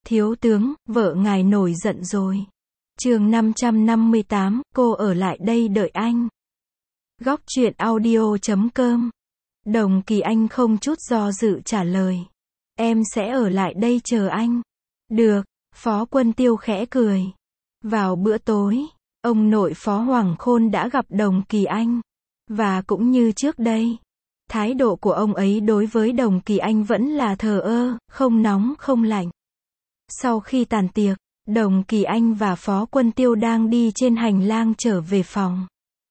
Thiếu tướng, vợ ngài nổi giận rồi. Chương 558, cô ở lại đây đợi anh. Góc truyện audio.com. Đồng Kỳ Anh không chút do dự trả lời. Em sẽ ở lại đây chờ anh. Được, Phó Quân Tiêu khẽ cười. Vào bữa tối, ông nội Phó Hoàng Khôn đã gặp Đồng Kỳ Anh. Và cũng như trước đây, thái độ của ông ấy đối với Đồng Kỳ Anh vẫn là thờ ơ, không nóng không lạnh. Sau khi tàn tiệc, Đồng Kỳ Anh và Phó Quân Tiêu đang đi trên hành lang trở về phòng.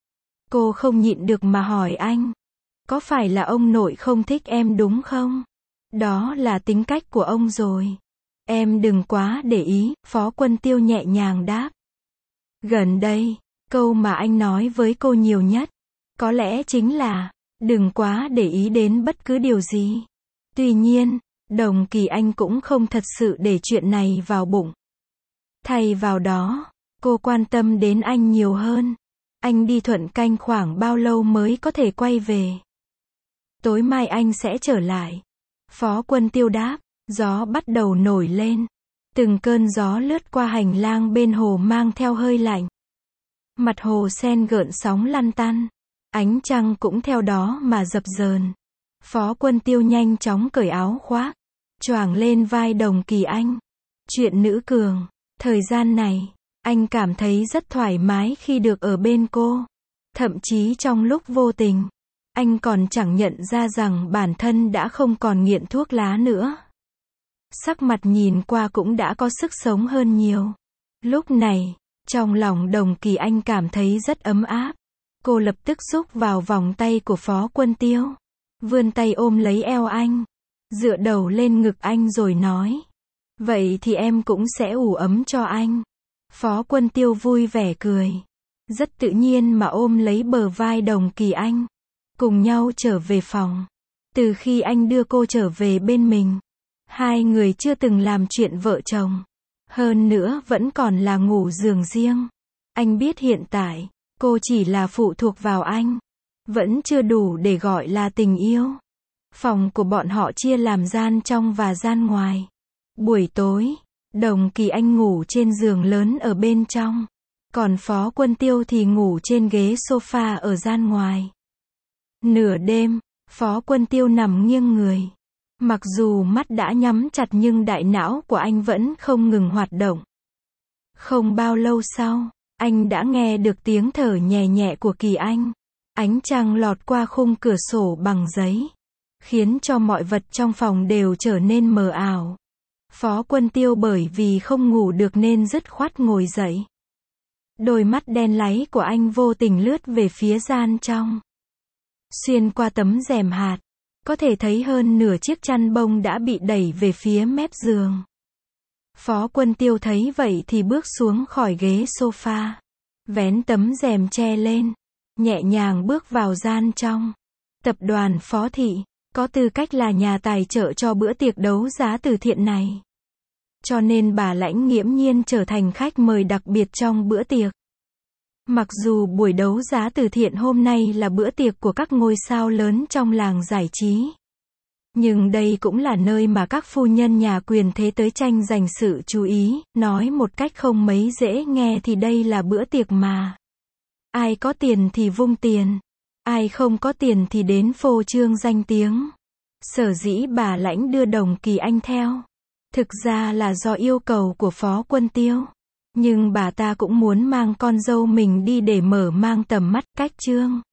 Cô không nhịn được mà hỏi anh. Có phải là ông nội không thích em đúng không? Đó là tính cách của ông rồi. Em đừng quá để ý, Phó Quân Tiêu nhẹ nhàng đáp. Gần đây, câu mà anh nói với cô nhiều nhất, có lẽ chính là, đừng quá để ý đến bất cứ điều gì. Tuy nhiên, Đồng Kỳ Anh cũng không thật sự để chuyện này vào bụng. Thay vào đó, cô quan tâm đến anh nhiều hơn. Anh đi Thuận Canh khoảng bao lâu mới có thể quay về? Tối mai anh sẽ trở lại. Phó Quân Tiêu đáp. Gió bắt đầu nổi lên. Từng cơn gió lướt qua hành lang bên hồ mang theo hơi lạnh. Mặt hồ sen gợn sóng lăn tăn. Ánh trăng cũng theo đó mà dập dờn. Phó Quân Tiêu nhanh chóng cởi áo khoác, choàng lên vai Đồng Kỳ Anh. Chuyện nữ cường. Thời gian này, anh cảm thấy rất thoải mái khi được ở bên cô. Thậm chí trong lúc vô tình, anh còn chẳng nhận ra rằng bản thân đã không còn nghiện thuốc lá nữa. Sắc mặt nhìn qua cũng đã có sức sống hơn nhiều. Lúc này, trong lòng Đồng Kỳ Anh cảm thấy rất ấm áp. Cô lập tức xúc vào vòng tay của Phó Quân Tiêu. Vươn tay ôm lấy eo anh. Dựa đầu lên ngực anh rồi nói. Vậy thì em cũng sẽ ủ ấm cho anh. Phó Quân Tiêu vui vẻ cười. Rất tự nhiên mà ôm lấy bờ vai Đồng Kỳ Anh. Cùng nhau trở về phòng. Từ khi anh đưa cô trở về bên mình, hai người chưa từng làm chuyện vợ chồng. Hơn nữa vẫn còn là ngủ giường riêng. Anh biết hiện tại, cô chỉ là phụ thuộc vào anh. Vẫn chưa đủ để gọi là tình yêu. Phòng của bọn họ chia làm gian trong và gian ngoài. Buổi tối, Đồng Kỳ Anh ngủ trên giường lớn ở bên trong. Còn Phó Quân Tiêu thì ngủ trên ghế sofa ở gian ngoài. Nửa đêm, Phó Quân Tiêu nằm nghiêng người. Mặc dù mắt đã nhắm chặt nhưng đại não của anh vẫn không ngừng hoạt động. Không bao lâu sau, anh đã nghe được tiếng thở nhẹ nhẹ của Kỳ Anh. Ánh trăng lọt qua khung cửa sổ bằng giấy, khiến cho mọi vật trong phòng đều trở nên mờ ảo. Phó Quân Tiêu bởi vì không ngủ được nên dứt khoát ngồi dậy. Đôi mắt đen láy của anh vô tình lướt về phía gian trong. Xuyên qua tấm rèm hạt, có thể thấy hơn nửa chiếc chăn bông đã bị đẩy về phía mép giường. Phó Quân Tiêu thấy vậy thì bước xuống khỏi ghế sofa, vén tấm rèm che lên, nhẹ nhàng bước vào gian trong. Tập đoàn Phó Thị có tư cách là nhà tài trợ cho bữa tiệc đấu giá từ thiện này. Cho nên bà Lãnh nghiễm nhiên trở thành khách mời đặc biệt trong bữa tiệc. Mặc dù buổi đấu giá từ thiện hôm nay là bữa tiệc của các ngôi sao lớn trong làng giải trí, nhưng đây cũng là nơi mà các phu nhân nhà quyền thế tới tranh giành sự chú ý. Nói một cách không mấy dễ nghe thì đây là bữa tiệc mà ai có tiền thì vung tiền, ai không có tiền thì đến phô trương danh tiếng. Sở dĩ bà Lãnh đưa Đồng Kỳ Anh theo, thực ra là do yêu cầu của Phó Quân Tiêu. Nhưng bà ta cũng muốn mang con dâu mình đi để mở mang tầm mắt, cách trương.